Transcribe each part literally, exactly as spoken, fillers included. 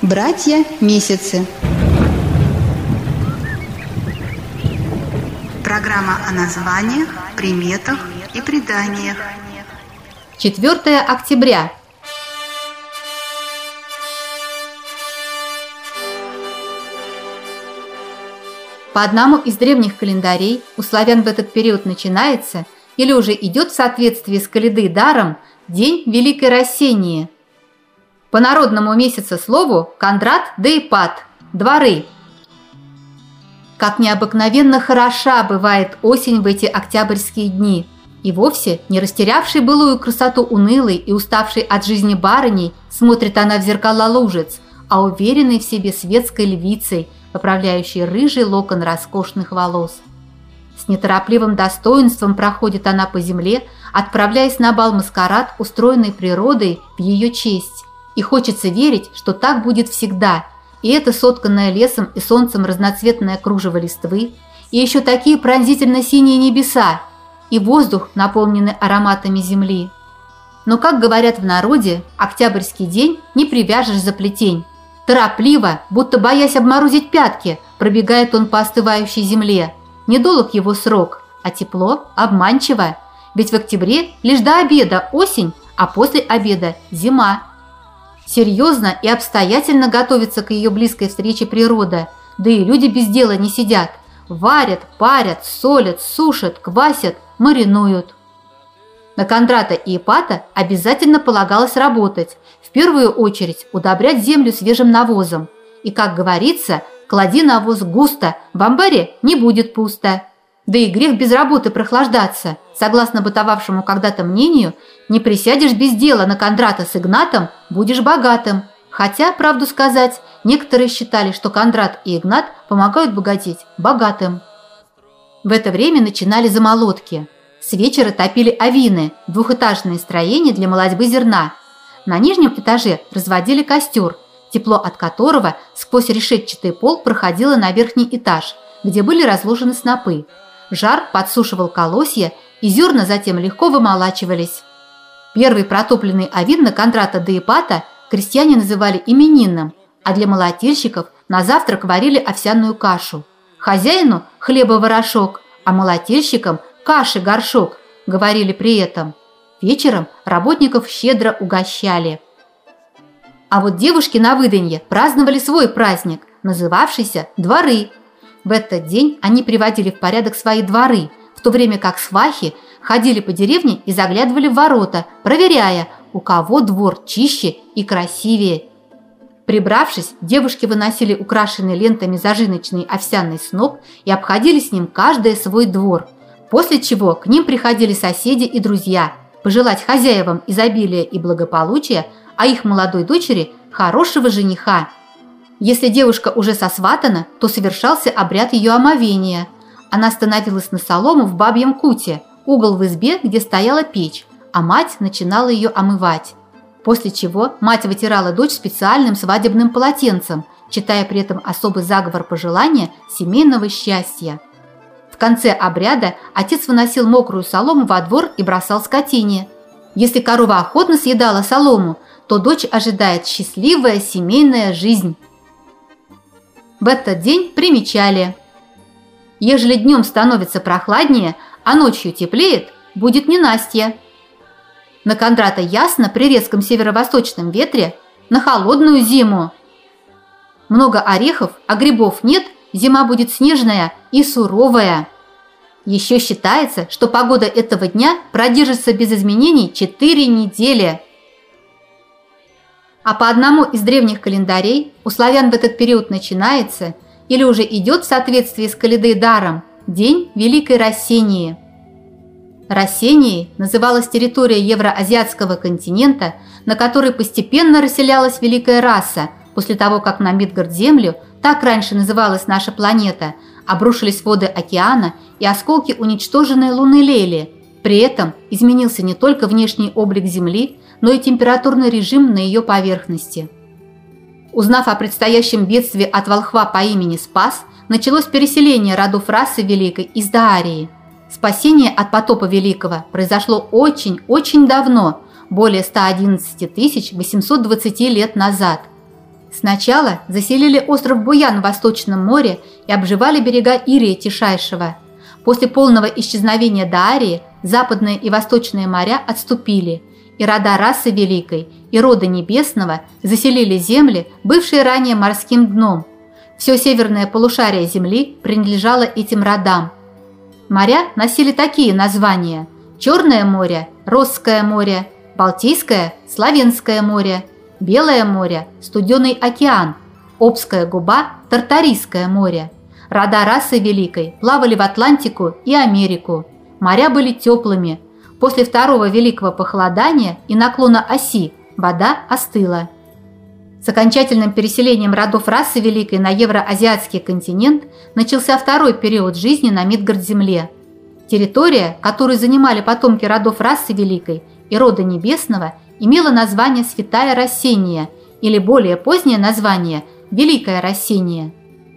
Братья Месяцы. Программа о названиях, приметах и преданиях. четвёртое октября. По одному из древних календарей у славян в этот период начинается или уже идет в соответствии с коляды даром День Великой Рассении. По народному месяца слову Кондрат да Ипат – дворы. Как необыкновенно хороша бывает осень в эти октябрьские дни, и вовсе не растерявшей былую красоту унылой и уставшей от жизни барыней смотрит она в зеркала лужиц, а уверенной в себе светской львицей, поправляющей рыжий локон роскошных волос. С неторопливым достоинством проходит она по земле, отправляясь на бал-маскарад, устроенный природой в ее честь. И хочется верить, что так будет всегда. И это сотканное лесом и солнцем разноцветное кружево листвы, и еще такие пронзительно-синие небеса, и воздух, наполненный ароматами земли. Но, как говорят в народе, октябрьский день не привяжешь за плетень. Торопливо, будто боясь обморозить пятки, пробегает он по остывающей земле. Недолг его срок, а тепло обманчиво. Ведь в октябре лишь до обеда осень, а после обеда зима. Серьезно и обстоятельно готовится к ее близкой встрече природа, да и люди без дела не сидят. Варят, парят, солят, сушат, квасят, маринуют. На Кондрата и Ипата обязательно полагалось работать, в первую очередь удобрять землю свежим навозом. И, как говорится, клади навоз густо, в амбаре не будет пусто. Да и грех без работы прохлаждаться. Согласно бытовавшему когда-то мнению, не присядешь без дела на Кондрата с Игнатом, будешь богатым. Хотя, правду сказать, некоторые считали, что Кондрат и Игнат помогают богатеть богатым. В это время начинали замолотки. С вечера топили авины, двухэтажные строения для молотьбы зерна. На нижнем этаже разводили костер, тепло от которого сквозь решетчатый пол проходило на верхний этаж, где были разложены снопы. Жар подсушивал колосья, и зерна затем легко вымолачивались. Первый протопленный авин на Кондрата да Ипата крестьяне называли именинным, а для молотильщиков на завтрак варили овсяную кашу. Хозяину – хлеба-ворошок, а молотильщикам – каши-горшок, говорили при этом. Вечером работников щедро угощали. А вот девушки на выданье праздновали свой праздник, называвшийся «дворы». В этот день они приводили в порядок свои дворы, в то время как свахи ходили по деревне и заглядывали в ворота, проверяя, у кого двор чище и красивее. Прибравшись, девушки выносили украшенный лентами зажиночный овсяный сноп и обходили с ним каждый свой двор, после чего к ним приходили соседи и друзья, пожелать хозяевам изобилия и благополучия, а их молодой дочери – хорошего жениха. Если девушка уже сосватана, то совершался обряд ее омовения. Она становилась на солому в бабьем куте, угол в избе, где стояла печь, а мать начинала ее омывать. После чего мать вытирала дочь специальным свадебным полотенцем, читая при этом особый заговор пожелания семейного счастья. В конце обряда отец выносил мокрую солому во двор и бросал скотине. Если корова охотно съедала солому, то дочь ожидает счастливая семейная жизнь. В этот день примечали: ежели днем становится прохладнее, а ночью теплеет, будет ненастье. На Кондрата ясно при резком северо-восточном ветре, на холодную зиму. Много орехов, а грибов нет, зима будет снежная и суровая. Еще считается, что погода этого дня продержится без изменений четыре недели. А по одному из древних календарей у славян в этот период начинается или уже идет в соответствии с колядой даром День Великой Рассении. Рассенией называлась территория евроазиатского континента, на которой постепенно расселялась великая раса после того, как на Мидгард-Землю, так раньше называлась наша планета, обрушились воды океана и осколки уничтоженной Луны Лели. При этом изменился не только внешний облик Земли, но и температурный режим на ее поверхности. Узнав о предстоящем бедствии от волхва по имени Спас, началось переселение родов расы Великой из Даарии. Спасение от потопа Великого произошло очень-очень давно, более ста одиннадцати тысяч восьмисот двадцати лет назад. Сначала заселили остров Буян в Восточном море и обживали берега Ирия Тишайшего. После полного исчезновения Даарии западные и восточные моря отступили, и рода расы Великой и рода Небесного заселили земли, бывшие ранее морским дном. Все северное полушарие Земли принадлежало этим родам. Моря носили такие названия: Черное море – Росское море, Балтийское – Славянское море, Белое море – Студеный океан, Обская губа – Тартарийское море. Рода расы Великой плавали в Атлантику и Америку. Моря были теплыми. После второго великого похолодания и наклона оси вода остыла. С окончательным переселением родов расы Великой на евроазиатский континент начался второй период жизни на Мидгард-Земле. Территория, которую занимали потомки родов расы Великой и рода Небесного, имела название Святая Рассения или более позднее название Великая Рассения.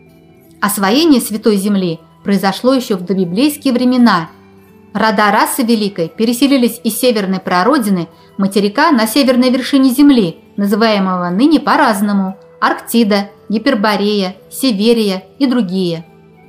Освоение Святой Земли произошло еще в добиблейские времена. Рода расы Великой переселились из северной прародины материка на северной вершине Земли, называемого ныне по-разному – Арктида, Гиперборея, Северия и другие.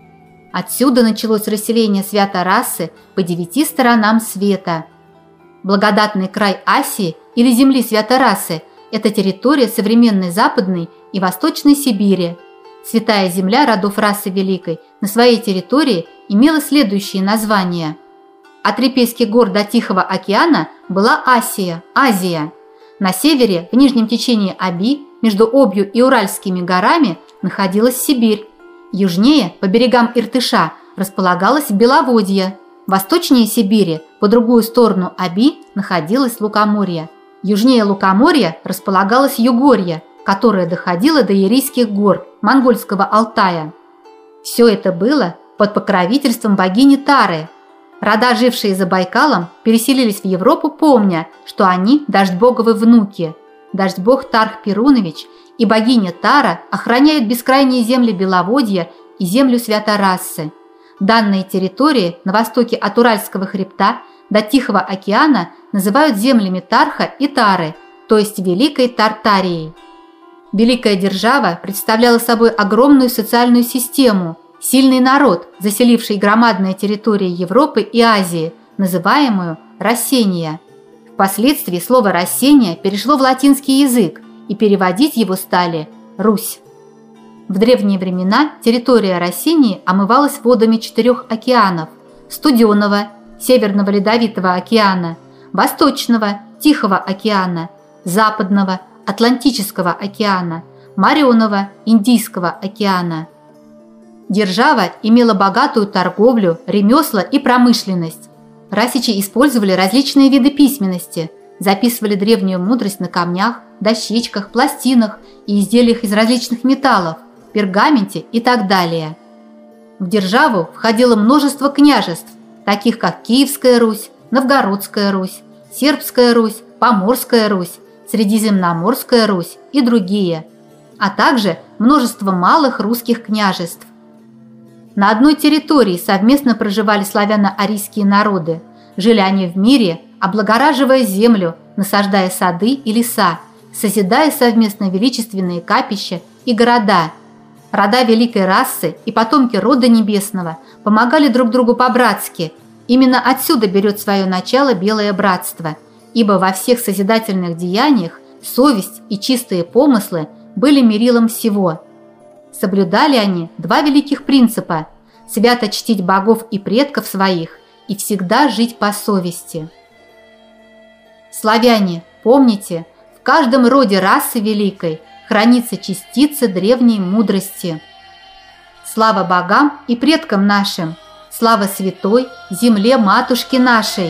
Отсюда началось расселение свято-расы по девяти сторонам света. Благодатный край Асии или земли свято-расы – это территория современной Западной и Восточной Сибири. Святая земля родов расы Великой на своей территории имела следующие названия. От Репейских гор до Тихого океана была Асия, Азия. На севере, в нижнем течении Оби, между Обью и Уральскими горами, находилась Сибирь. Южнее, по берегам Иртыша, располагалось Беловодье. Восточнее Сибири, по другую сторону Оби, находилось Лукоморье. Южнее Лукоморья располагалось Югорье, которое доходило до Ирийских гор, монгольского Алтая. Все это было под покровительством богини Тары. Рода, жившие за Байкалом, переселились в Европу, помня, что они дождь-боговы внуки. Дождь-бог Тарх Перунович и богиня Тара охраняют бескрайние земли Беловодья и землю Свято-Рассы. Данные территории на востоке от Уральского хребта до Тихого океана называют землями Тарха и Тары, то есть Великой Тартарией. Великая держава представляла собой огромную социальную систему, сильный народ, заселивший громадные территории Европы и Азии, называемую Рассения. Впоследствии слово «Рассения» перешло в латинский язык, и переводить его стали «Русь». В древние времена территория Рассении омывалась водами четырех океанов – Студеного, Северного Ледовитого океана, Восточного, Тихого океана, Западного, Атлантического океана, Мореного, Индийского океана. Держава имела богатую торговлю, ремесла и промышленность. Расичи использовали различные виды письменности, записывали древнюю мудрость на камнях, дощечках, пластинах и изделиях из различных металлов, пергаменте и так далее. В державу входило множество княжеств, таких как Киевская Русь, Новгородская Русь, Сербская Русь, Поморская Русь, Средиземноморская Русь и другие, а также множество малых русских княжеств. На одной территории совместно проживали славяно-арийские народы. Жили они в мире, облагораживая землю, насаждая сады и леса, созидая совместно величественные капища и города. Рода великой расы и потомки рода небесного помогали друг другу по-братски. Именно отсюда берет свое начало Белое братство, ибо во всех созидательных деяниях совесть и чистые помыслы были мерилом всего. Соблюдали они два великих принципа – свято чтить богов и предков своих и всегда жить по совести. Славяне, помните, в каждом роде расы великой хранится частица древней мудрости. Слава богам и предкам нашим! Слава святой земле матушки нашей!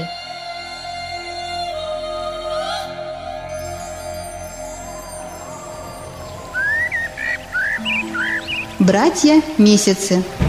Братья Месяцы.